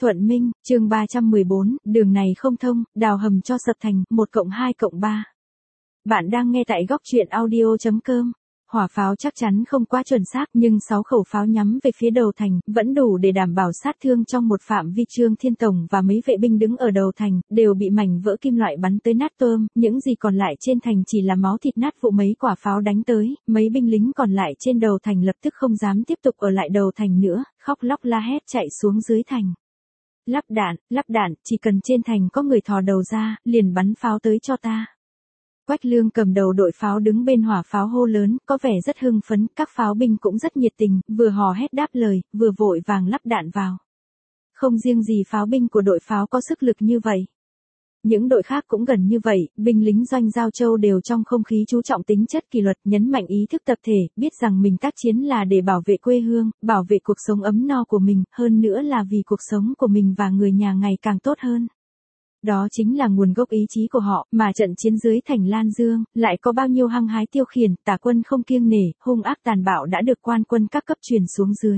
Thuận Minh, chương 314, đường này không thông, đào hầm cho sập thành, 1+2+3. Bạn đang nghe tại góc truyện audio.com. Hỏa pháo chắc chắn không quá chuẩn xác, nhưng 6 khẩu pháo nhắm về phía đầu thành, vẫn đủ để đảm bảo sát thương trong một phạm vi. Trương Thiên Tổng và mấy vệ binh đứng ở đầu thành, đều bị mảnh vỡ kim loại bắn tới nát tôm, những gì còn lại trên thành chỉ là máu thịt nát vụ mấy quả pháo đánh tới, mấy binh lính còn lại trên đầu thành lập tức không dám tiếp tục ở lại đầu thành nữa, khóc lóc la hét chạy xuống dưới thành. Lắp đạn, chỉ cần trên thành có người thò đầu ra, liền bắn pháo tới cho ta. Quách Lương cầm đầu đội pháo đứng bên hỏa pháo hô lớn, có vẻ rất hưng phấn, các pháo binh cũng rất nhiệt tình, vừa hò hét đáp lời, vừa vội vàng lắp đạn vào. Không riêng gì pháo binh của đội pháo có sức lực như vậy. Những đội khác cũng gần như vậy, binh lính doanh Giao Châu đều trong không khí chú trọng tính chất kỷ luật, nhấn mạnh ý thức tập thể, biết rằng mình tác chiến là để bảo vệ quê hương, bảo vệ cuộc sống ấm no của mình, hơn nữa là vì cuộc sống của mình và người nhà ngày càng tốt hơn. Đó chính là nguồn gốc ý chí của họ, mà trận chiến dưới thành Lan Dương, lại có bao nhiêu hăng hái tiêu khiển, tả quân không kiêng nể, hung ác tàn bạo đã được quan quân các cấp truyền xuống dưới.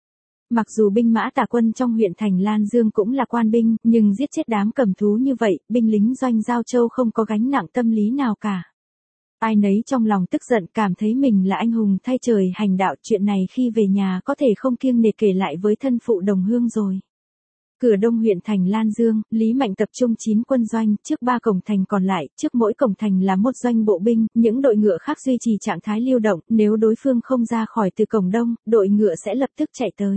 Mặc dù binh mã tả quân trong huyện thành Lan Dương cũng là quan binh, nhưng giết chết đám cầm thú như vậy, binh lính doanh Giao Châu không có gánh nặng tâm lý nào cả. Ai nấy trong lòng tức giận, cảm thấy mình là anh hùng thay trời hành đạo, chuyện này khi về nhà có thể không kiêng nể kể lại với thân phụ đồng hương rồi. Cửa đông huyện thành Lan Dương, Lý Mạnh tập trung 9 quân doanh, trước 3 cổng thành còn lại, trước mỗi cổng thành là một doanh bộ binh, những đội ngựa khác duy trì trạng thái lưu động, nếu đối phương không ra khỏi từ cổng đông, đội ngựa sẽ lập tức chạy tới.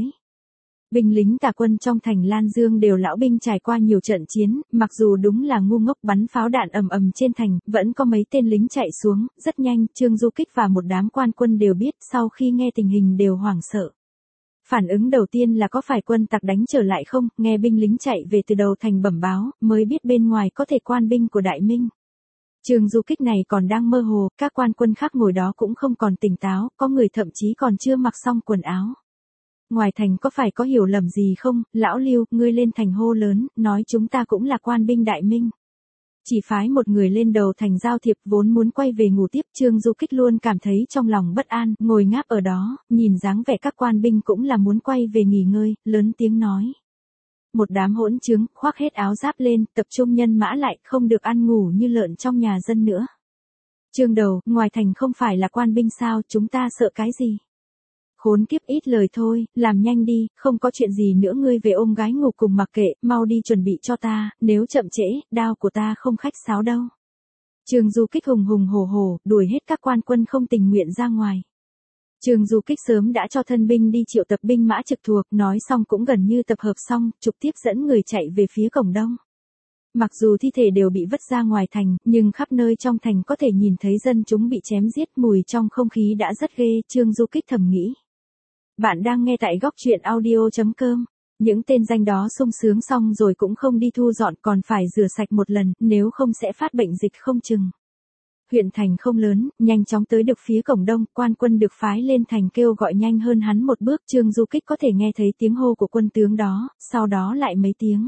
Binh lính tả quân trong thành Lan Dương đều lão binh trải qua nhiều trận chiến, mặc dù đúng là ngu ngốc bắn pháo đạn ầm ầm trên thành, vẫn có mấy tên lính chạy xuống, rất nhanh, Trương Du Kích và một đám quan quân đều biết, sau khi nghe tình hình đều hoảng sợ. Phản ứng đầu tiên là có phải quân tặc đánh trở lại không, nghe binh lính chạy về từ đầu thành bẩm báo, mới biết bên ngoài có thể quan binh của Đại Minh. Trương Du Kích này còn đang mơ hồ, các quan quân khác ngồi đó cũng không còn tỉnh táo, có người thậm chí còn chưa mặc xong quần áo. Ngoài thành có phải có hiểu lầm gì không, lão Lưu, ngươi lên thành hô lớn, nói chúng ta cũng là quan binh Đại Minh. Chỉ phái một người lên đầu thành giao thiệp, vốn muốn quay về ngủ tiếp, Trương Du Kích luôn cảm thấy trong lòng bất an, ngồi ngáp ở đó, nhìn dáng vẻ các quan binh cũng là muốn quay về nghỉ ngơi, lớn tiếng nói. Một đám hỗn trướng, khoác hết áo giáp lên, tập trung nhân mã lại, không được ăn ngủ như lợn trong nhà dân nữa. Trương Đầu, ngoài thành không phải là quan binh sao, chúng ta sợ cái gì? Khốn kiếp, ít lời thôi, làm nhanh đi, không có chuyện gì nữa, ngươi về ôm gái ngủ cùng mặc kệ, mau đi chuẩn bị cho ta, nếu chậm trễ, đao của ta không khách sáo đâu. Trương Du Kích hùng hùng hổ hổ, đuổi hết các quan quân không tình nguyện ra ngoài. Trương Du Kích sớm đã cho thân binh đi triệu tập binh mã trực thuộc, nói xong cũng gần như tập hợp xong, trực tiếp dẫn người chạy về phía cổng đông. Mặc dù thi thể đều bị vứt ra ngoài thành, nhưng khắp nơi trong thành có thể nhìn thấy dân chúng bị chém giết, mùi trong không khí đã rất ghê, Trương Du Kích thầm nghĩ. Bạn đang nghe tại góc truyện audio.com. Những tên danh đó sung sướng xong rồi cũng không đi thu dọn, còn phải rửa sạch một lần, nếu không sẽ phát bệnh dịch không chừng. Huyện thành không lớn, nhanh chóng tới được phía cổng đông, quan quân được phái lên thành kêu gọi nhanh hơn hắn một bước, Trương Du Kích có thể nghe thấy tiếng hô của quân tướng đó, sau đó lại mấy tiếng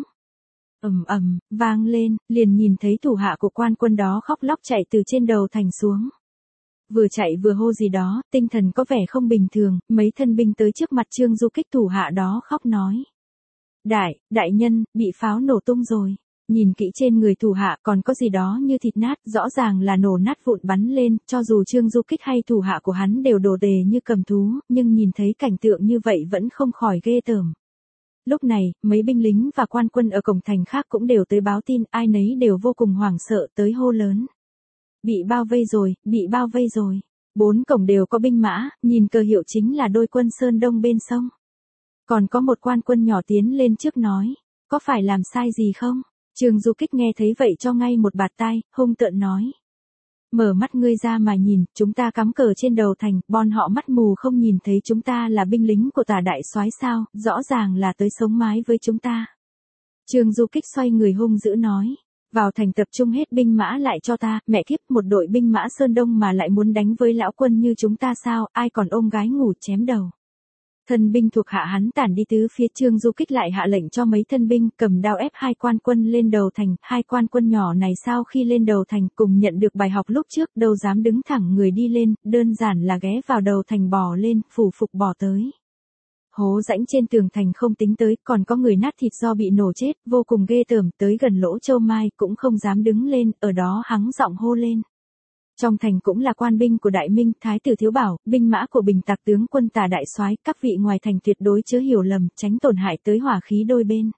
vang lên, liền nhìn thấy thủ hạ của quan quân đó khóc lóc chạy từ trên đầu thành xuống. Vừa chạy vừa hô gì đó, tinh thần có vẻ không bình thường, mấy thân binh tới trước mặt Trương Du Kích, thủ hạ đó khóc nói. Đại nhân, bị pháo nổ tung rồi. Nhìn kỹ trên người thủ hạ còn có gì đó như thịt nát, rõ ràng là nổ nát vụn bắn lên, cho dù Trương Du Kích hay thủ hạ của hắn đều đồ đề như cầm thú, nhưng nhìn thấy cảnh tượng như vậy vẫn không khỏi ghê tởm. Lúc này, mấy binh lính và quan quân ở cổng thành khác cũng đều tới báo tin, ai nấy đều vô cùng hoảng sợ tới hô lớn. Bị bao vây rồi. 4 cổng đều có binh mã, nhìn cờ hiệu chính là đôi quân Sơn Đông bên sông. Còn có một quan quân nhỏ tiến lên trước nói, có phải làm sai gì không? Trương Du Kích nghe thấy vậy cho ngay một bạt tai, hung tợn nói. Mở mắt ngươi ra mà nhìn, chúng ta cắm cờ trên đầu thành, bọn họ mắt mù không nhìn thấy chúng ta là binh lính của Tả đại soái sao, rõ ràng là tới sống mái với chúng ta. Trương Du Kích xoay người hung dữ nói. Vào thành tập trung hết binh mã lại cho ta, mẹ kiếp, một đội binh mã Sơn Đông mà lại muốn đánh với lão quân như chúng ta sao, ai còn ôm gái ngủ chém đầu. Thân binh thuộc hạ hắn tản đi tứ phía, Trương Du Kích lại hạ lệnh cho mấy thân binh cầm đao ép 2 quan quân lên đầu thành, 2 quan quân nhỏ này sau khi lên đầu thành cùng nhận được bài học lúc trước, đâu dám đứng thẳng người đi lên, đơn giản là ghé vào đầu thành bò lên, phủ phục bò tới. hố rãnh trên tường thành không tính tới, còn có người nát thịt do bị nổ chết, vô cùng ghê tởm, tới gần lỗ châu mai cũng không dám đứng lên, ở đó hắng giọng hô lên. Trong thành cũng là quan binh của Đại Minh, Thái tử Thiếu Bảo, binh mã của Bình Tặc tướng quân Tả đại soái, các vị ngoài thành tuyệt đối chớ hiểu lầm, tránh tổn hại tới hỏa khí đôi bên.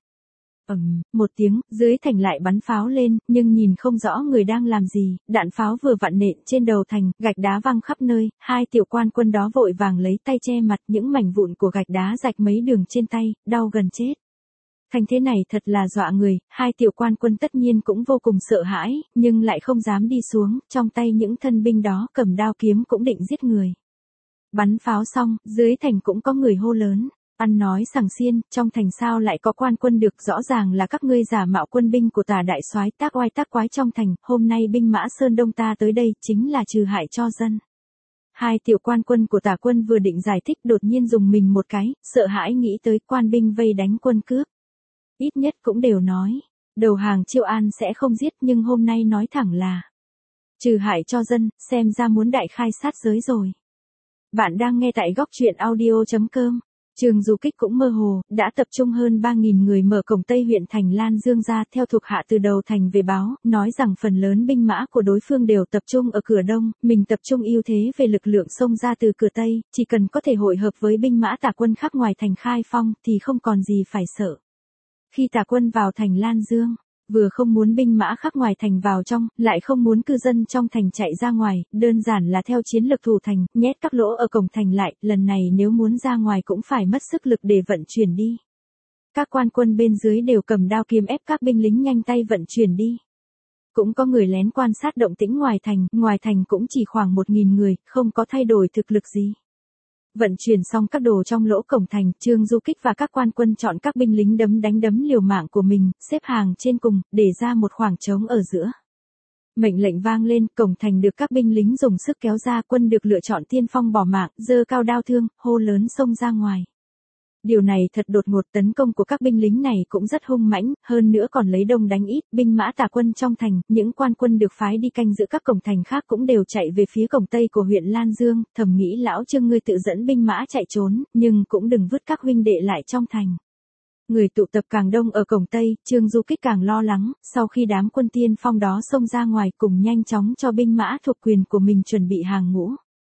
Một tiếng, dưới thành lại bắn pháo lên, nhưng nhìn không rõ người đang làm gì, đạn pháo vừa vặn nện trên đầu thành, gạch đá văng khắp nơi, hai tiểu quan quân đó vội vàng lấy tay che mặt, những mảnh vụn của gạch đá rạch mấy đường trên tay, đau gần chết. Thành thế này thật là dọa người, hai tiểu quan quân tất nhiên cũng vô cùng sợ hãi, nhưng lại không dám đi xuống, trong tay những thân binh đó cầm đao kiếm cũng định giết người. Bắn pháo xong, dưới thành cũng có người hô lớn. Ăn nói sằng xiên, trong thành sao lại có quan quân được, rõ ràng là các ngươi giả mạo quân binh của Tả đại soái, tác oai tác quái trong thành, hôm nay binh mã Sơn Đông ta tới đây chính là trừ hại cho dân. Hai tiểu quan quân của Tả quân vừa định giải thích đột nhiên dùng mình một cái, sợ hãi nghĩ tới quan binh vây đánh quân cướp. Ít nhất cũng đều nói, đầu hàng Chiêu An sẽ không giết, nhưng hôm nay nói thẳng là trừ hại cho dân, xem ra muốn đại khai sát giới rồi. Bạn đang nghe tại góc truyện audio.com. Trường Du Kích cũng mơ hồ, đã tập trung hơn 3.000 người mở cổng Tây huyện thành Lan Dương ra, theo thuộc hạ từ đầu thành về báo, nói rằng phần lớn binh mã của đối phương đều tập trung ở cửa Đông, mình tập trung ưu thế về lực lượng xông ra từ cửa Tây, chỉ cần có thể hội hợp với binh mã Tả quân khác ngoài thành Khai Phong thì không còn gì phải sợ. Khi Tả quân vào thành Lan Dương, vừa không muốn binh mã khác ngoài thành vào trong, lại không muốn cư dân trong thành chạy ra ngoài, đơn giản là theo chiến lược thủ thành, nhét các lỗ ở cổng thành lại, lần này nếu muốn ra ngoài cũng phải mất sức lực để vận chuyển đi. Các quan quân bên dưới đều cầm đao kiếm ép các binh lính nhanh tay vận chuyển đi. Cũng có người lén quan sát động tĩnh ngoài thành cũng chỉ khoảng 1.000 người, không có thay đổi thực lực gì. Vận chuyển xong các đồ trong lỗ cổng thành, Trương Du Kích và các quan quân chọn các binh lính đấm liều mạng của mình, xếp hàng trên cùng, để ra một khoảng trống ở giữa. Mệnh lệnh vang lên, cổng thành được các binh lính dùng sức kéo ra, quân được lựa chọn tiên phong bỏ mạng, giơ cao đao thương, hô lớn xông ra ngoài. Điều này thật đột ngột, tấn công của các binh lính này cũng rất hung mãnh, hơn nữa còn lấy đông đánh ít, binh mã Tả quân trong thành, những quan quân được phái đi canh giữ các cổng thành khác cũng đều chạy về phía cổng Tây của huyện Lan Dương, thầm nghĩ lão Trương ngươi tự dẫn binh mã chạy trốn, nhưng cũng đừng vứt các huynh đệ lại trong thành. Người tụ tập càng đông ở cổng Tây, Trương Du Kích càng lo lắng, sau khi đám quân tiên phong đó xông ra ngoài cùng nhanh chóng cho binh mã thuộc quyền của mình chuẩn bị hàng ngũ.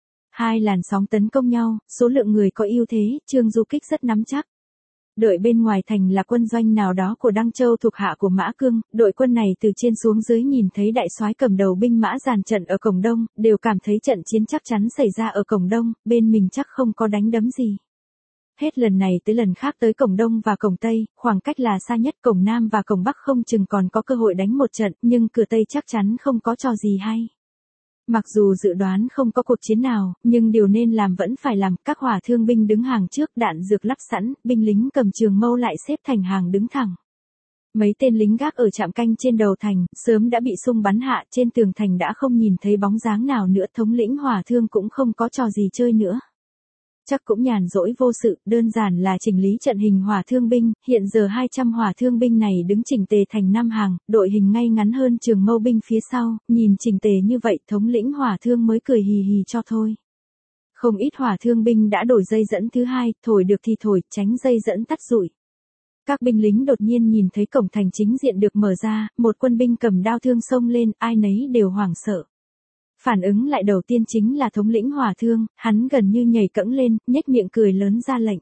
Hai làn sóng tấn công nhau, số lượng người có ưu thế, Trương Du Kích rất nắm chắc. Đợi bên ngoài thành là quân doanh nào đó của Đăng Châu thuộc hạ của Mã Cương, đội quân này từ trên xuống dưới nhìn thấy đại soái cầm đầu binh mã dàn trận ở cổng Đông, đều cảm thấy trận chiến chắc chắn xảy ra ở cổng Đông, bên mình chắc không có đánh đấm gì. Hết lần này tới lần khác tới cổng Đông và cổng Tây, khoảng cách là xa nhất, cổng Nam và cổng Bắc không chừng còn có cơ hội đánh một trận, nhưng cửa Tây chắc chắn không có trò gì hay. Mặc dù dự đoán không có cuộc chiến nào, nhưng điều nên làm vẫn phải làm, các hỏa thương binh đứng hàng trước, đạn dược lắp sẵn, binh lính cầm trường mâu lại xếp thành hàng đứng thẳng. Mấy tên lính gác ở trạm canh trên đầu thành, sớm đã bị xung bắn hạ, trên tường thành đã không nhìn thấy bóng dáng nào nữa, thống lĩnh hỏa thương cũng không có trò gì chơi nữa. Chắc cũng nhàn rỗi vô sự, đơn giản là chỉnh lý trận hình hỏa thương binh, hiện giờ 200 hỏa thương binh này đứng chỉnh tề thành 5 hàng, đội hình ngay ngắn hơn trường mâu binh phía sau, nhìn chỉnh tề như vậy thống lĩnh hỏa thương mới cười hì hì cho thôi. Không ít hỏa thương binh đã đổi dây dẫn thứ hai, thổi được thì thổi, tránh dây dẫn tắt rụi. Các binh lính đột nhiên nhìn thấy cổng thành chính diện được mở ra, một quân binh cầm đao thương xông lên, ai nấy đều hoảng sợ. Phản ứng lại đầu tiên chính là thống lĩnh hỏa thương, hắn gần như nhảy cẫng lên, nhếch miệng cười lớn ra lệnh.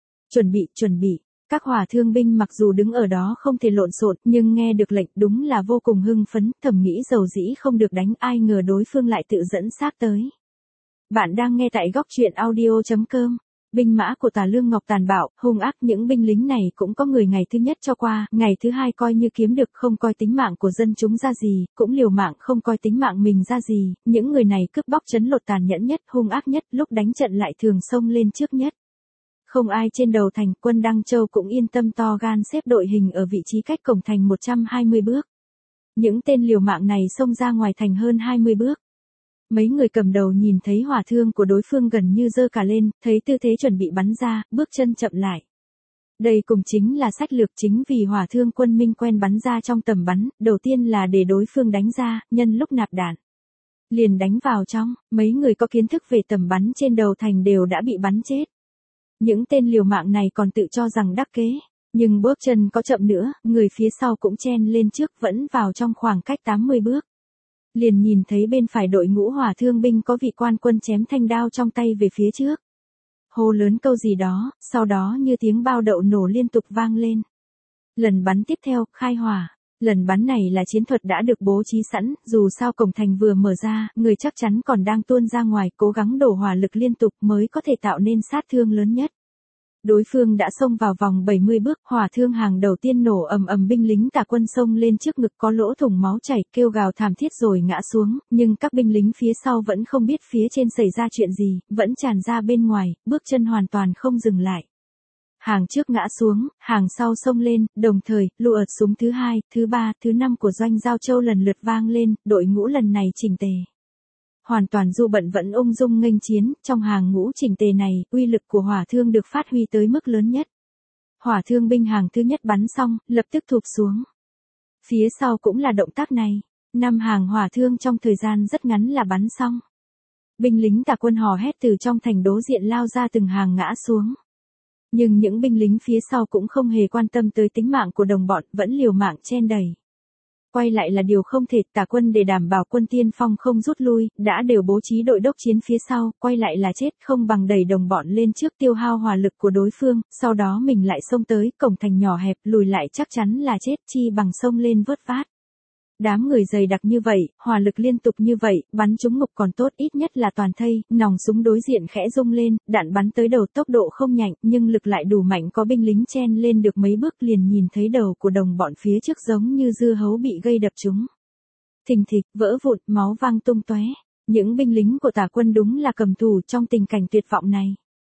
Chuẩn bị. Các hỏa thương binh mặc dù đứng ở đó không thể lộn xộn, nhưng nghe được lệnh đúng là vô cùng hưng phấn, thầm nghĩ dầu dĩ không được đánh, ai ngờ đối phương lại tự dẫn xác tới. Bạn đang nghe tại góc truyện audio.com. Binh mã của Tả Lương Ngọc tàn bạo, hung ác, những binh lính này cũng có người ngày thứ nhất cho qua, ngày thứ hai coi như kiếm được, không coi tính mạng của dân chúng ra gì, cũng liều mạng không coi tính mạng mình ra gì, những người này cướp bóc trấn lột tàn nhẫn nhất, hung ác nhất, lúc đánh trận lại thường xông lên trước nhất. Không ai trên đầu thành, quân Đăng Châu cũng yên tâm to gan xếp đội hình ở vị trí cách cổng thành 120 bước. Những tên liều mạng này xông ra ngoài thành hơn 20 bước. Mấy người cầm đầu nhìn thấy hỏa thương của đối phương gần như giơ cả lên, thấy tư thế chuẩn bị bắn ra, bước chân chậm lại. Đây cùng chính là sách lược, chính vì hỏa thương quân Minh quen bắn ra trong tầm bắn, đầu tiên là để đối phương đánh ra, nhân lúc nạp đạn. Liền đánh vào trong, mấy người có kiến thức về tầm bắn trên đầu thành đều đã bị bắn chết. Những tên liều mạng này còn tự cho rằng đắc kế. Nhưng bước chân có chậm nữa, người phía sau cũng chen lên trước vẫn vào trong khoảng cách 80 bước. Liền nhìn thấy bên phải đội ngũ hỏa thương binh có vị quan quân chém thanh đao trong tay về phía trước. Hô lớn câu gì đó, sau đó như tiếng bao đậu nổ liên tục vang lên. Lần bắn tiếp theo, khai hỏa. Lần bắn này là chiến thuật đã được bố trí sẵn, dù sao cổng thành vừa mở ra, người chắc chắn còn đang tuôn ra ngoài, cố gắng đổ hỏa lực liên tục mới có thể tạo nên sát thương lớn nhất. Đối phương đã xông vào vòng 70 bước, hỏa thương hàng đầu tiên nổ ầm ầm, binh lính Tả quân xông lên trước ngực có lỗ thủng máu chảy, kêu gào thảm thiết rồi ngã xuống, nhưng các binh lính phía sau vẫn không biết phía trên xảy ra chuyện gì, vẫn tràn ra bên ngoài, bước chân hoàn toàn không dừng lại. Hàng trước ngã xuống, hàng sau xông lên, đồng thời, lụa súng thứ 2, thứ 3, thứ 5 của Doanh Giao Châu lần lượt vang lên, đội ngũ lần này chỉnh tề. Hoàn toàn du bận vẫn ung dung nghênh chiến, trong hàng ngũ chỉnh tề này, uy lực của hỏa thương được phát huy tới mức lớn nhất. Hỏa thương binh hàng thứ nhất bắn xong, lập tức thụp xuống. Phía sau cũng là động tác này, 5 hàng hỏa thương trong thời gian rất ngắn là bắn xong. Binh lính Tả quân hò hét từ trong thành đối diện lao ra từng hàng ngã xuống. Nhưng những binh lính phía sau cũng không hề quan tâm tới tính mạng của đồng bọn, vẫn liều mạng chen đầy. Quay lại là điều không thể, Tả quân để đảm bảo quân tiên phong không rút lui, đã đều bố trí đội đốc chiến phía sau, quay lại là chết, không bằng đẩy đồng bọn lên trước tiêu hao hỏa lực của đối phương, sau đó mình lại xông tới, cổng thành nhỏ hẹp, lùi lại chắc chắn là chết, chi bằng xông lên vớt vát. Đám người dày đặc như vậy, hỏa lực liên tục như vậy, bắn trúng ngục còn tốt, ít nhất là toàn thây, nòng súng đối diện khẽ rung lên, đạn bắn tới đầu tốc độ không nhanh, nhưng lực lại đủ mạnh, có binh lính chen lên được mấy bước liền nhìn thấy đầu của đồng bọn phía trước giống như dưa hấu bị gây đập trúng. Thình thịch, vỡ vụn, máu văng tung tóe. Những binh lính của Tả quân đúng là cầm tù trong tình cảnh tuyệt vọng này.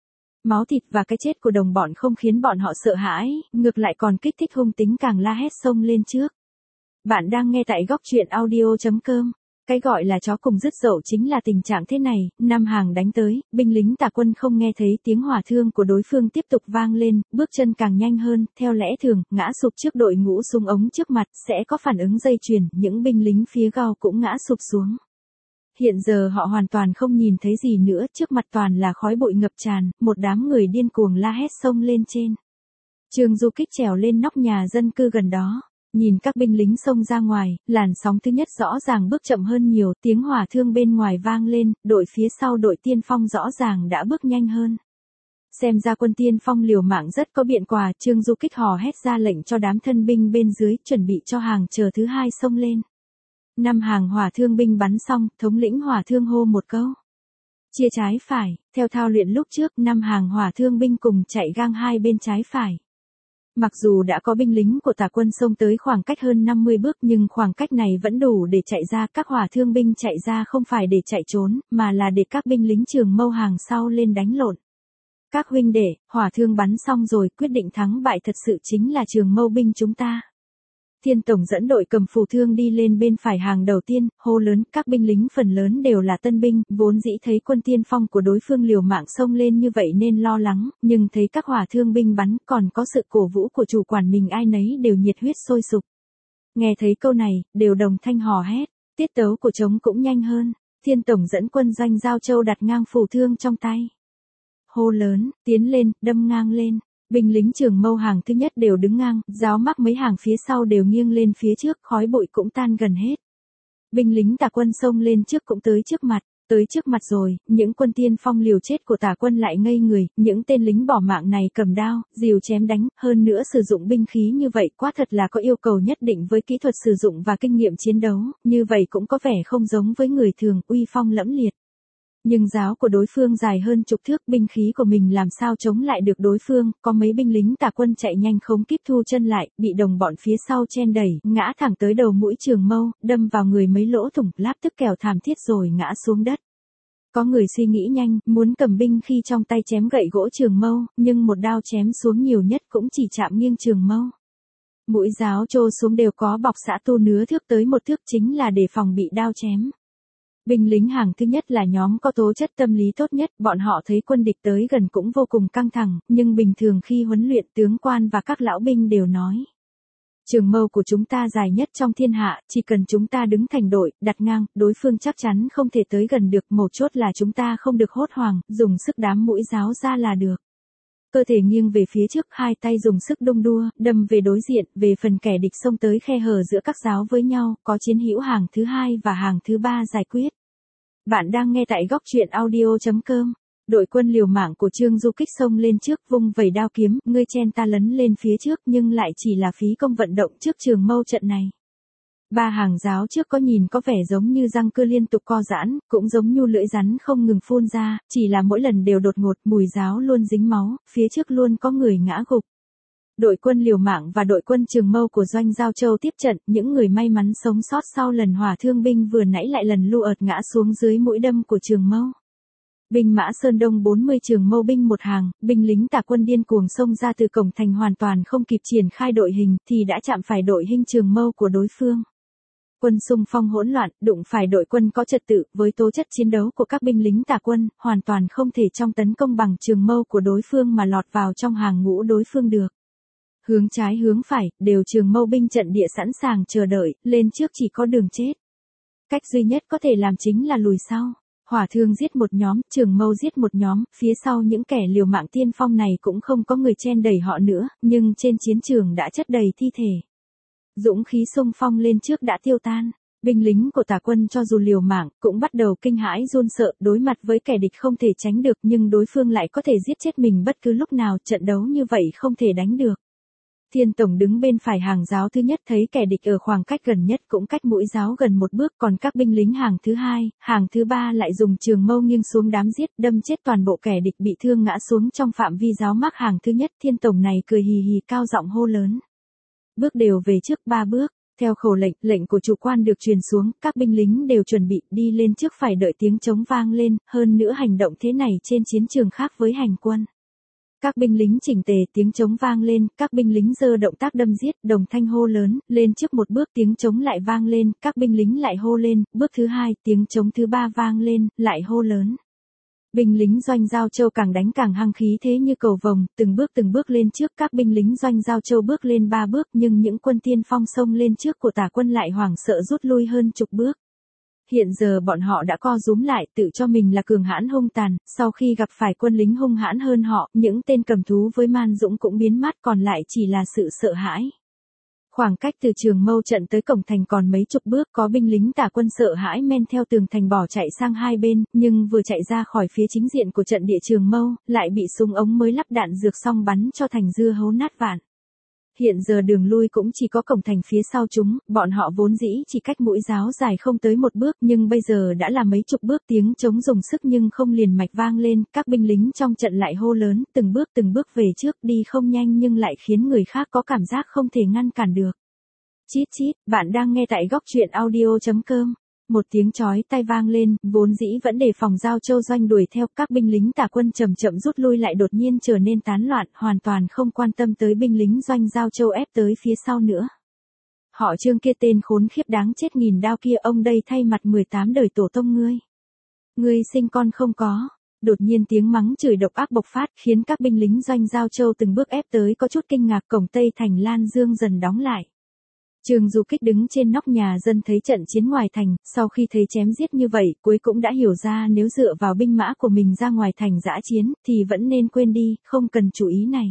Máu thịt và cái chết của đồng bọn không khiến bọn họ sợ hãi, ngược lại còn kích thích hung tính, càng la hét xông lên trước. Bạn đang nghe tại góc truyện audio.com. Cái gọi là chó cùng rứt dậu chính là tình trạng thế này, 5 hàng đánh tới, binh lính Tả quân không nghe thấy tiếng hỏa thương của đối phương tiếp tục vang lên, bước chân càng nhanh hơn, theo lẽ thường, ngã sụp trước đội ngũ súng ống trước mặt, sẽ có phản ứng dây chuyền, những binh lính phía sau cũng ngã sụp xuống. Hiện giờ họ hoàn toàn không nhìn thấy gì nữa, trước mặt toàn là khói bụi ngập tràn, một đám người điên cuồng la hét xông lên trên. Trương Du Kích trèo lên nóc nhà dân cư gần đó. Nhìn các binh lính xông ra ngoài, làn sóng thứ nhất rõ ràng bước chậm hơn nhiều, tiếng hỏa thương bên ngoài vang lên, đội phía sau đội tiên phong rõ ràng đã bước nhanh hơn. Xem ra quân tiên phong liều mạng rất có biện quả, Trương Du Kích hò hét ra lệnh cho đám thân binh bên dưới, chuẩn bị cho hàng chờ thứ 2 xông lên. 5 hàng hỏa thương binh bắn xong, thống lĩnh hỏa thương hô một câu. Chia trái phải, theo thao luyện lúc trước, 5 hàng hỏa thương binh cùng chạy gang hai bên trái phải. Mặc dù đã có binh lính của Tả quân xông tới khoảng cách hơn 50 bước nhưng khoảng cách này vẫn đủ để chạy ra, các hỏa thương binh chạy ra không phải để chạy trốn, mà là để các binh lính Trường Mâu hàng sau lên đánh lộn. Các huynh đệ, hỏa thương bắn xong rồi, quyết định thắng bại thật sự chính là Trường Mâu binh chúng ta. Thiên tổng dẫn đội cầm phù thương đi lên bên phải hàng đầu tiên, hô lớn, các binh lính phần lớn đều là tân binh, vốn dĩ thấy quân tiên phong của đối phương liều mạng xông lên như vậy nên lo lắng, nhưng thấy các hỏa thương binh bắn, còn có sự cổ vũ của chủ quản mình, ai nấy đều nhiệt huyết sôi sục. Nghe thấy câu này, đều đồng thanh hò hét, tiết tấu của trống cũng nhanh hơn, Thiên tổng dẫn quân Doanh Giao Châu đặt ngang phù thương trong tay. Hô lớn, tiến lên, đâm ngang lên. Binh lính Trường Mâu hàng thứ nhất đều đứng ngang, giáo mắc mấy hàng phía sau đều nghiêng lên phía trước, khói bụi cũng tan gần hết. Binh lính Tả quân xông lên trước cũng tới trước mặt rồi, những quân tiên phong liều chết của Tả quân lại ngây người, những tên lính bỏ mạng này cầm đao, rìu chém đánh, hơn nữa sử dụng binh khí như vậy quá thật là có yêu cầu nhất định với kỹ thuật sử dụng và kinh nghiệm chiến đấu, như vậy cũng có vẻ không giống với người thường, uy phong lẫm liệt. Nhưng giáo của đối phương dài hơn chục thước, binh khí của mình làm sao chống lại được đối phương, có mấy binh lính Tả quân chạy nhanh không kịp thu chân lại, bị đồng bọn phía sau chen đẩy, ngã thẳng tới đầu mũi Trường Mâu, đâm vào người mấy lỗ thủng, láp tức kèo thảm thiết rồi ngã xuống đất. Có người suy nghĩ nhanh, muốn cầm binh khi trong tay chém gậy gỗ Trường Mâu, nhưng một đao chém xuống nhiều nhất cũng chỉ chạm nghiêng Trường Mâu. Mũi giáo trô xuống đều có bọc xạ tu nứa thước tới một thước, chính là để phòng bị đao chém. Binh lính hàng thứ nhất là nhóm có tố chất tâm lý tốt nhất, bọn họ thấy quân địch tới gần cũng vô cùng căng thẳng, nhưng bình thường khi huấn luyện, tướng quan và các lão binh đều nói. Trường mâu của chúng ta dài nhất trong thiên hạ, chỉ cần chúng ta đứng thành đội, đặt ngang, đối phương chắc chắn không thể tới gần được, mấu chốt là chúng ta không được hốt hoảng, dùng sức đám mũi giáo ra là được. cơ thể nghiêng về phía trước, hai tay dùng sức đung đua, đâm về đối diện, về phần kẻ địch xông tới khe hở giữa các giáo với nhau, có chiến hữu hàng thứ hai và hàng thứ ba giải quyết. Bạn đang nghe tại góc truyện audio.com. Đội quân liều mạng của Trương Du Kích xông lên trước, vung vẩy đao kiếm, ngươi chen ta lấn lên phía trước, nhưng lại chỉ là phí công vận động trước trường mâu trận này. Ba hàng giáo trước có nhìn có vẻ giống như răng cưa liên tục co giãn, cũng giống như lưỡi rắn không ngừng phun ra, chỉ là mỗi lần đều đột ngột, mùi giáo luôn dính máu, phía trước luôn có người ngã gục. Đội quân liều mạng và đội quân trường mâu của Doanh Giao Châu tiếp trận, những người may mắn sống sót sau lần hỏa thương binh vừa nãy lại lần lù ợt ngã xuống dưới mũi đâm của trường mâu. Binh mã Sơn Đông 40 trường mâu binh một hàng, binh lính Tả quân điên cuồng xông ra từ cổng thành hoàn toàn không kịp triển khai đội hình thì đã chạm phải đội hình trường mâu của đối phương. Quân xung phong hỗn loạn, đụng phải đội quân có trật tự, với tố chất chiến đấu của các binh lính Tả quân, hoàn toàn không thể trong tấn công bằng trường mâu của đối phương mà lọt vào trong hàng ngũ đối phương được. Hướng trái hướng phải, đều trường mâu binh trận địa sẵn sàng chờ đợi, lên trước chỉ có đường chết. Cách duy nhất có thể làm chính là lùi sau. Hỏa thương giết một nhóm, trường mâu giết một nhóm, phía sau những kẻ liều mạng tiên phong này cũng không có người chen đẩy họ nữa, nhưng trên chiến trường đã chất đầy thi thể. Dũng khí xung phong lên trước đã tiêu tan. Binh lính của Tả quân cho dù liều mạng, cũng bắt đầu kinh hãi run sợ, đối mặt với kẻ địch không thể tránh được nhưng đối phương lại có thể giết chết mình bất cứ lúc nào, trận đấu như vậy không thể đánh được. Thiên Tổng đứng bên phải hàng giáo thứ nhất thấy kẻ địch ở khoảng cách gần nhất cũng cách mũi giáo gần một bước, còn các binh lính hàng thứ hai, hàng thứ ba lại dùng trường mâu nghiêng xuống đám giết, đâm chết toàn bộ kẻ địch bị thương ngã xuống trong phạm vi giáo mác hàng thứ nhất. Thiên Tổng này cười hì hì cao giọng hô lớn. Bước đều về trước 3 bước, theo khẩu lệnh của chủ quan được truyền xuống, các binh lính đều chuẩn bị đi lên trước, phải đợi tiếng trống vang lên, hơn nữa hành động thế này trên chiến trường khác với hành quân. Các binh lính chỉnh tề, tiếng trống vang lên, các binh lính giơ động tác đâm giết, đồng thanh hô lớn, lên trước một bước, tiếng trống lại vang lên, các binh lính lại hô lên, bước thứ hai, tiếng trống thứ ba vang lên, lại hô lớn. Binh lính Doanh Giao Châu càng đánh càng hăng khí thế như cầu vồng, từng bước lên trước, các binh lính Doanh Giao Châu bước lên 3 bước, nhưng những quân tiên phong xông lên trước của Tả quân lại hoảng sợ rút lui hơn chục bước. Hiện giờ bọn họ đã co rúm lại, tự cho mình là cường hãn hung tàn, sau khi gặp phải quân lính hung hãn hơn họ, những tên cầm thú với man dũng cũng biến mất, còn lại chỉ là sự sợ hãi. Khoảng cách từ trường mâu trận tới cổng thành còn mấy chục bước, có binh lính Tả quân sợ hãi men theo tường thành bỏ chạy sang hai bên, nhưng vừa chạy ra khỏi phía chính diện của trận địa trường mâu, lại bị súng ống mới lắp đạn dược xong bắn cho thành dưa hấu nát vạn. Hiện giờ đường lui cũng chỉ có cổng thành phía sau chúng, bọn họ vốn dĩ chỉ cách mũi giáo dài không tới một bước, nhưng bây giờ đã là mấy chục bước, tiếng trống dùng sức nhưng không liền mạch vang lên, các binh lính trong trận lại hô lớn, từng bước về trước, đi không nhanh nhưng lại khiến người khác có cảm giác không thể ngăn cản được. Chít chít, bạn đang nghe tại góc truyện audio.com. Một tiếng chói tai vang lên, vốn dĩ vẫn đề phòng Giao Châu Doanh đuổi theo, các binh lính Tả quân chậm chậm rút lui lại đột nhiên trở nên tán loạn, hoàn toàn không quan tâm tới binh lính Doanh Giao Châu ép tới phía sau nữa. Họ Trương kia tên khốn khiếp đáng chết nghìn đao kia, ông đây thay mặt 18 đời tổ tông ngươi. Ngươi sinh con không có. Đột nhiên tiếng mắng chửi độc ác bộc phát, khiến các binh lính Doanh Giao Châu từng bước ép tới có chút kinh ngạc. Cổng Tây thành Lan Dương dần đóng lại. Trương Du Kích đứng trên nóc nhà dân thấy trận chiến ngoài thành, sau khi thấy chém giết như vậy, cuối cũng đã hiểu ra nếu dựa vào binh mã của mình ra ngoài thành dã chiến, thì vẫn nên quên đi, không cần chú ý này.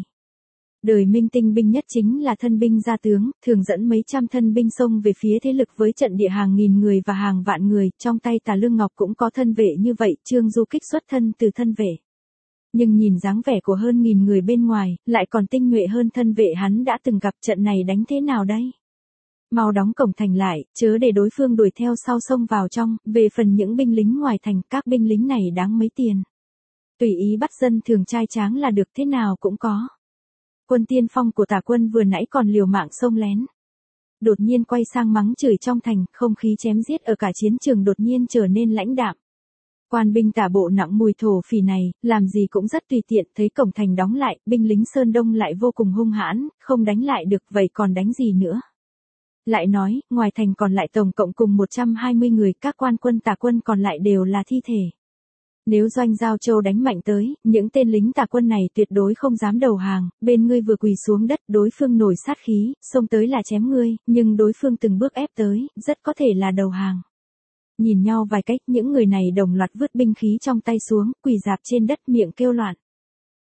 Đời Minh tinh binh nhất chính là thân binh gia tướng, thường dẫn mấy trăm thân binh xông về phía thế lực với trận địa hàng nghìn người và hàng vạn người, trong tay Tả Lương Ngọc cũng có thân vệ như vậy, Trương Du Kích xuất thân từ thân vệ. Nhưng nhìn dáng vẻ của hơn nghìn người bên ngoài, lại còn tinh nhuệ hơn thân vệ hắn đã từng gặp, trận này đánh thế nào đây? Mau đóng cổng thành lại, chớ để đối phương đuổi theo sau xông vào trong, về phần những binh lính ngoài thành, các binh lính này đáng mấy tiền. Tùy ý bắt dân thường trai tráng là được, thế nào cũng có. Quân tiên phong của Tả quân vừa nãy còn liều mạng xông lén. Đột nhiên quay sang mắng chửi trong thành, không khí chém giết ở cả chiến trường đột nhiên trở nên lãnh đạm. Quan binh Tả bộ nặng mùi thổ phỉ này, làm gì cũng rất tùy tiện, thấy cổng thành đóng lại, binh lính Sơn Đông lại vô cùng hung hãn, không đánh lại được, vậy còn đánh gì nữa. Lại nói, ngoài thành còn lại tổng cộng cùng 120 người, các quan quân Tả quân còn lại đều là thi thể. Nếu Doanh Giao Châu đánh mạnh tới, những tên lính Tả quân này tuyệt đối không dám đầu hàng, bên ngươi vừa quỳ xuống đất, đối phương nổi sát khí, xông tới là chém ngươi, nhưng đối phương từng bước ép tới, rất có thể là đầu hàng. Nhìn nhau vài cách, những người này đồng loạt vứt binh khí trong tay xuống, quỳ rạp trên đất miệng kêu loạn.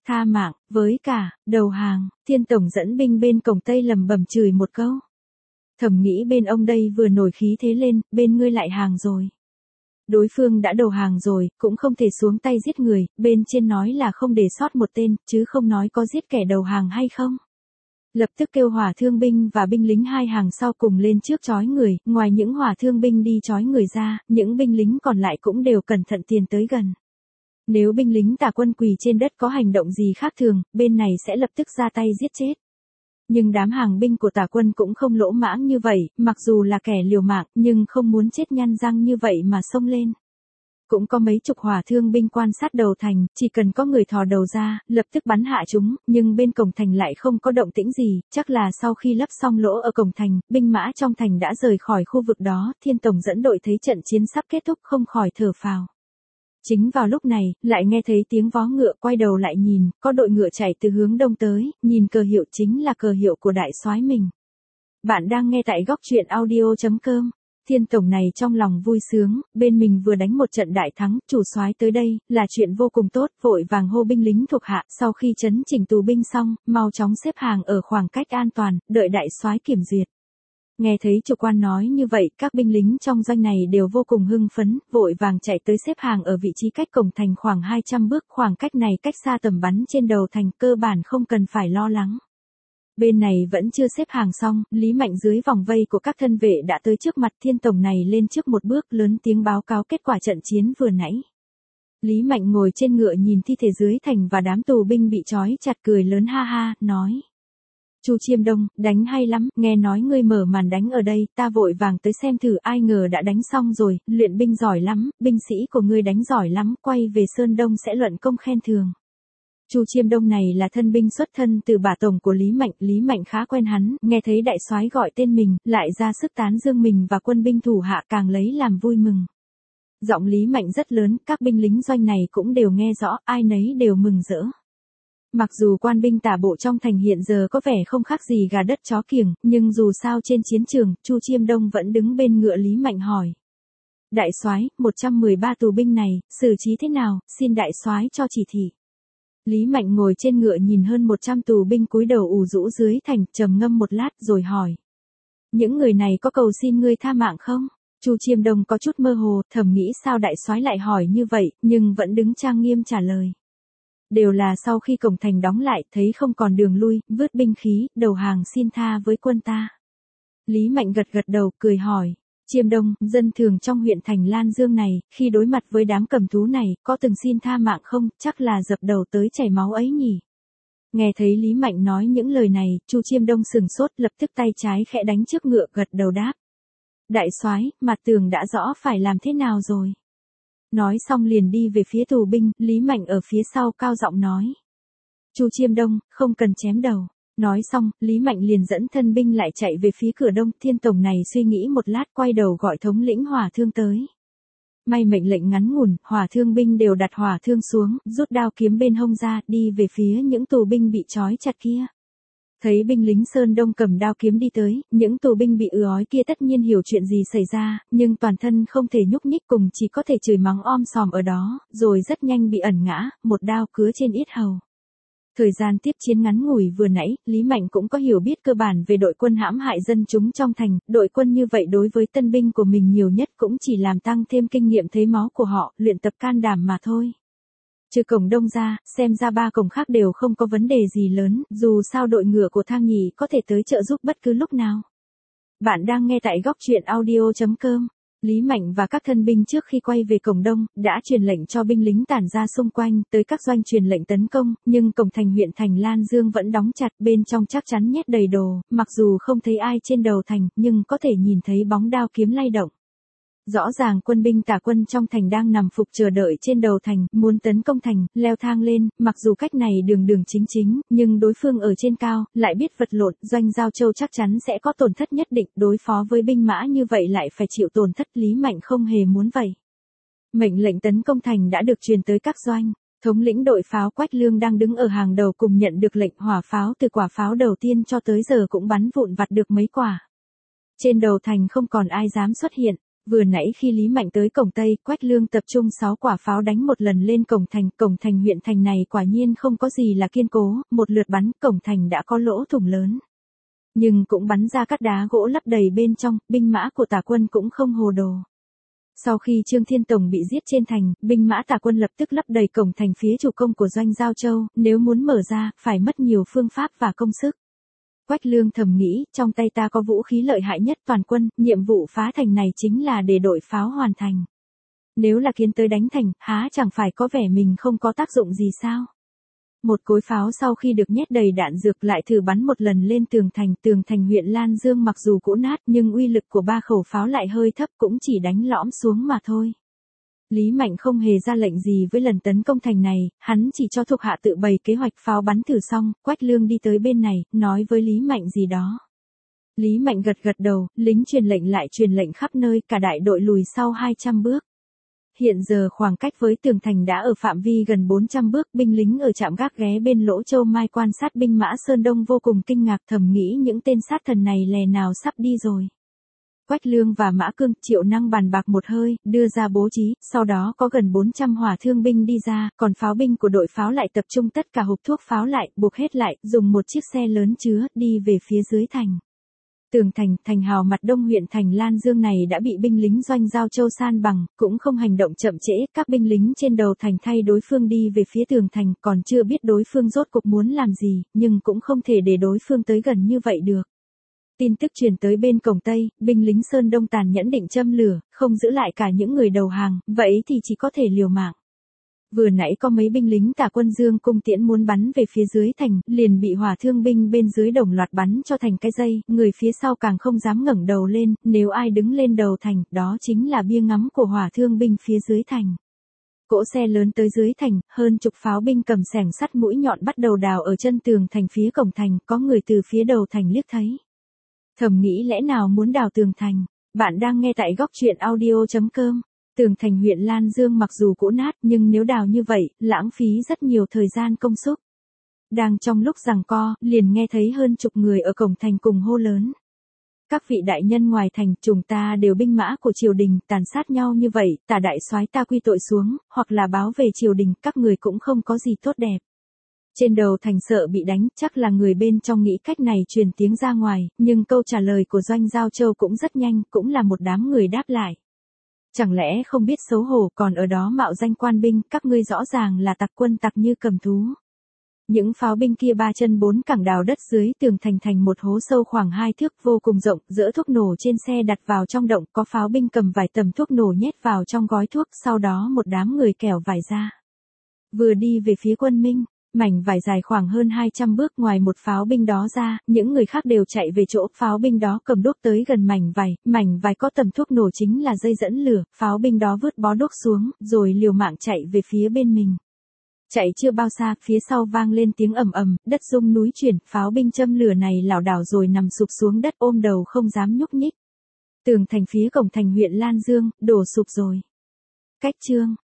tha mạng, với cả, đầu hàng, Thiên tổng dẫn binh bên cổng Tây lầm bầm chửi một câu. Thầm nghĩ bên ông đây vừa nổi khí thế lên, bên ngươi lại hàng rồi. Đối phương đã đầu hàng rồi, cũng không thể xuống tay giết người, bên trên nói là không để sót một tên, chứ không nói có giết kẻ đầu hàng hay không. Lập tức kêu hỏa thương binh và binh lính hai hàng sau cùng lên trước trói người, ngoài những hỏa thương binh đi trói người ra, những binh lính còn lại cũng đều cẩn thận tiến tới gần. Nếu binh lính Tả quân quỳ trên đất có hành động gì khác thường, bên này sẽ lập tức ra tay giết chết. Nhưng đám hàng binh của Tả quân cũng không lỗ mãng như vậy, mặc dù là kẻ liều mạng, nhưng không muốn chết nhăn răng như vậy mà xông lên. Cũng có mấy chục hỏa thương binh quan sát đầu thành, chỉ cần có người thò đầu ra, lập tức bắn hạ chúng, nhưng bên cổng thành lại không có động tĩnh gì, chắc là sau khi lấp xong lỗ ở cổng thành, binh mã trong thành đã rời khỏi khu vực đó, Thiên tổng dẫn đội thấy trận chiến sắp kết thúc không khỏi thở phào. Chính vào lúc này, lại nghe thấy tiếng vó ngựa, quay đầu lại nhìn, có đội ngựa chạy từ hướng đông tới, nhìn cờ hiệu chính là cờ hiệu của đại soái mình. Bạn đang nghe tại góc truyện audio.com. Thiên tổng này trong lòng vui sướng, bên mình vừa đánh một trận đại thắng, chủ soái tới đây, là chuyện vô cùng tốt, vội vàng hô binh lính thuộc hạ, sau khi chấn chỉnh tù binh xong, mau chóng xếp hàng ở khoảng cách an toàn, đợi đại soái kiểm duyệt. Nghe thấy chủ quan nói như vậy, các binh lính trong doanh này đều vô cùng hưng phấn, vội vàng chạy tới xếp hàng ở vị trí cách cổng thành khoảng 200 bước, khoảng cách này cách xa tầm bắn trên đầu thành, cơ bản không cần phải lo lắng. Bên này vẫn chưa xếp hàng xong, Lý Mạnh dưới vòng vây của các thân vệ đã tới trước mặt Thiên tổng này lên trước một bước, lớn tiếng báo cáo kết quả trận chiến vừa nãy. Lý Mạnh ngồi trên ngựa nhìn thi thể dưới thành và đám tù binh bị trói chặt, cười lớn ha ha, nói. Chu Chiêm Đông, đánh hay lắm, nghe nói ngươi mở màn đánh ở đây, ta vội vàng tới xem thử, ai ngờ đã đánh xong rồi, luyện binh giỏi lắm, binh sĩ của ngươi đánh giỏi lắm, quay về Sơn Đông sẽ luận công khen thường. Chu Chiêm Đông này là thân binh xuất thân từ bả tổng của Lý Mạnh khá quen hắn, nghe thấy đại soái gọi tên mình, lại ra sức tán dương mình và quân binh thủ hạ càng lấy làm vui mừng. Giọng Lý Mạnh rất lớn, các binh lính doanh này cũng đều nghe rõ, ai nấy đều mừng rỡ. Mặc dù quan binh Tả bộ trong thành hiện giờ có vẻ không khác gì gà đất chó kiểng, nhưng dù sao trên chiến trường, Chu Chiêm Đông vẫn đứng bên ngựa. Lý Mạnh hỏi. Đại soái, 113 tù binh này, xử trí thế nào, xin đại soái cho chỉ thị. Lý Mạnh ngồi trên ngựa nhìn hơn 100 tù binh cúi đầu ủ rũ dưới thành, trầm ngâm một lát rồi hỏi. Những người này có cầu xin ngươi tha mạng không? Chu Chiêm Đông có chút mơ hồ, thầm nghĩ sao đại soái lại hỏi như vậy, nhưng vẫn đứng trang nghiêm trả lời. Đều là sau khi cổng thành đóng lại, thấy không còn đường lui, vứt binh khí, đầu hàng xin tha với quân ta. Lý Mạnh gật gật đầu, cười hỏi. Chiêm Đông, dân thường trong huyện thành Lan Dương này, khi đối mặt với đám cầm thú này, có từng xin tha mạng không, chắc là dập đầu tới chảy máu ấy nhỉ. Nghe thấy Lý Mạnh nói những lời này, Chu Chiêm Đông sừng sốt, lập tức tay trái khẽ đánh trước ngựa, gật đầu đáp. Đại soái, mặt tường đã rõ phải làm thế nào rồi. Nói xong liền đi về phía tù binh, Lý Mạnh ở phía sau cao giọng nói. Chu Chiêm Đông, không cần chém đầu. Nói xong, Lý Mạnh liền dẫn thân binh lại chạy về phía cửa đông. Thiên tổng này suy nghĩ một lát, quay đầu gọi thống lĩnh hỏa thương tới. May mệnh lệnh ngắn ngủn, hỏa thương binh đều đặt hỏa thương xuống, rút đao kiếm bên hông ra, đi về phía những tù binh bị trói chặt kia. Thấy binh lính Sơn Đông cầm đao kiếm đi tới, những tù binh bị ói kia tất nhiên hiểu chuyện gì xảy ra, nhưng toàn thân không thể nhúc nhích, cùng chỉ có thể chửi mắng om sòm ở đó, rồi rất nhanh bị ẩn ngã, một đao cứa trên yết hầu. Thời gian tiếp chiến ngắn ngủi vừa nãy, Lý Mạnh cũng có hiểu biết cơ bản về đội quân hãm hại dân chúng trong thành, đội quân như vậy đối với tân binh của mình nhiều nhất cũng chỉ làm tăng thêm kinh nghiệm thấy máu của họ, luyện tập can đảm mà thôi. Trừ cổng đông ra, xem ra ba cổng khác đều không có vấn đề gì lớn, dù sao đội ngựa của Thang Nhì có thể tới trợ giúp bất cứ lúc nào. Bạn đang nghe tại góc truyện audio.com. Lý Mạnh và các thân binh trước khi quay về cổng đông, đã truyền lệnh cho binh lính tản ra xung quanh, tới các doanh truyền lệnh tấn công, nhưng cổng thành huyện thành Lan Dương vẫn đóng chặt, bên trong chắc chắn nhét đầy đồ, mặc dù không thấy ai trên đầu thành, nhưng có thể nhìn thấy bóng đao kiếm lay động. Rõ ràng quân binh Tả quân trong thành đang nằm phục chờ đợi trên đầu thành, muốn tấn công thành, leo thang lên, mặc dù cách này đường chính, nhưng đối phương ở trên cao, lại biết vật lộn, doanh Giao Châu chắc chắn sẽ có tổn thất nhất định, đối phó với binh mã như vậy lại phải chịu tổn thất. Lý Mạnh không hề muốn vậy. Mệnh lệnh tấn công thành đã được truyền tới các doanh, thống lĩnh đội pháo Quách Lương đang đứng ở hàng đầu cùng nhận được lệnh, hỏa pháo từ quả pháo đầu tiên cho tới giờ cũng bắn vụn vặt được mấy quả. Trên đầu thành không còn ai dám xuất hiện. Vừa nãy khi Lý Mạnh tới cổng Tây, Quách Lương tập trung 6 quả pháo đánh một lần lên cổng thành huyện thành này quả nhiên không có gì là kiên cố, một lượt bắn, cổng thành đã có lỗ thủng lớn. Nhưng cũng bắn ra các đá gỗ lấp đầy bên trong, binh mã của Tả quân cũng không hồ đồ. Sau khi Trương Thiên Tông bị giết trên thành, binh mã Tả quân lập tức lấp đầy cổng thành phía chủ công của doanh Giao Châu, nếu muốn mở ra, phải mất nhiều phương pháp và công sức. Quách Lương thầm nghĩ, trong tay ta có vũ khí lợi hại nhất toàn quân, nhiệm vụ phá thành này chính là để đội pháo hoàn thành. Nếu là kiến tới đánh thành, há chẳng phải có vẻ mình không có tác dụng gì sao? Một cối pháo sau khi được nhét đầy đạn dược lại thử bắn một lần lên tường thành huyện Lan Dương mặc dù cũ nát nhưng uy lực của 3 khẩu pháo lại hơi thấp cũng chỉ đánh lõm xuống mà thôi. Lý Mạnh không hề ra lệnh gì với lần tấn công thành này, hắn chỉ cho thuộc hạ tự bày kế hoạch pháo bắn thử xong, Quách Lương đi tới bên này, nói với Lý Mạnh gì đó. Lý Mạnh gật đầu, lính truyền lệnh khắp nơi, cả đại đội lùi sau 200 bước. Hiện giờ khoảng cách với tường thành đã ở phạm vi gần 400 bước, binh lính ở trạm gác ghé bên lỗ châu mai quan sát binh mã Sơn Đông vô cùng kinh ngạc thầm nghĩ những tên sát thần này lè nào sắp đi rồi. Quách Lương và Mã Cương, Triệu Năng bàn bạc một hơi, đưa ra bố trí, sau đó có gần 400 hỏa thương binh đi ra, còn pháo binh của đội pháo lại tập trung tất cả hộp thuốc pháo lại, buộc hết lại, dùng một chiếc xe lớn chứa, đi về phía dưới thành. Tường thành hào mặt đông huyện thành Lan Dương này đã bị binh lính doanh Giao Châu san bằng, cũng không hành động chậm trễ, các binh lính trên đầu thành thay đối phương đi về phía tường thành, còn chưa biết đối phương rốt cuộc muốn làm gì, nhưng cũng không thể để đối phương tới gần như vậy được. Tin tức truyền tới bên cổng Tây, binh lính Sơn Đông tàn nhẫn định châm lửa, không giữ lại cả những người đầu hàng, vậy thì chỉ có thể liều mạng. Vừa nãy có mấy binh lính Tả quân Dương cung tiễn muốn bắn về phía dưới thành, liền bị hỏa thương binh bên dưới đồng loạt bắn cho thành cái dây, người phía sau càng không dám ngẩng đầu lên, nếu ai đứng lên đầu thành, đó chính là bia ngắm của hỏa thương binh phía dưới thành. Cỗ xe lớn tới dưới thành, hơn chục pháo binh cầm xẻng sắt mũi nhọn bắt đầu đào ở chân tường thành phía cổng thành, có người từ phía đầu thành liếc thấy. Thầm nghĩ lẽ nào muốn đào tường thành, bạn đang nghe tại góc truyện audio.com. Tường thành huyện Lan Dương mặc dù cũ nát nhưng nếu đào như vậy, lãng phí rất nhiều thời gian công sức. Đang trong lúc giằng co, liền nghe thấy hơn chục người ở cổng thành cùng hô lớn. Các vị đại nhân ngoài thành, chúng ta đều binh mã của triều đình, tàn sát nhau như vậy, Tả đại soái ta quy tội xuống, hoặc là báo về triều đình, các người cũng không có gì tốt đẹp. Trên đầu thành sợ bị đánh, chắc là người bên trong nghĩ cách này truyền tiếng ra ngoài, nhưng câu trả lời của doanh Giao Châu cũng rất nhanh, cũng là một đám người đáp lại. Chẳng lẽ không biết xấu hổ còn ở đó mạo danh quan binh, các ngươi rõ ràng là tặc quân tặc như cầm thú. Những pháo binh kia 3 chân 4 cẳng đào đất dưới tường thành một hố sâu khoảng 2 thước vô cùng rộng, dỡ thuốc nổ trên xe đặt vào trong động, có pháo binh cầm vài tầm thuốc nổ nhét vào trong gói thuốc, sau đó một đám người kẻo vải ra. Vừa đi về phía quân Minh, mảnh vải dài khoảng hơn 200 bước ngoài một pháo binh đó ra, những người khác đều chạy về chỗ pháo binh đó cầm đuốc tới gần mảnh vải có tầm thuốc nổ chính là dây dẫn lửa, pháo binh đó vứt bó đuốc xuống, rồi liều mạng chạy về phía bên mình. Chạy chưa bao xa, phía sau vang lên tiếng ầm ầm, đất rung núi chuyển, pháo binh châm lửa này lảo đảo rồi nằm sụp xuống đất ôm đầu không dám nhúc nhích. Tường thành phía cổng thành huyện Lan Dương, đổ sụp rồi. Cách chương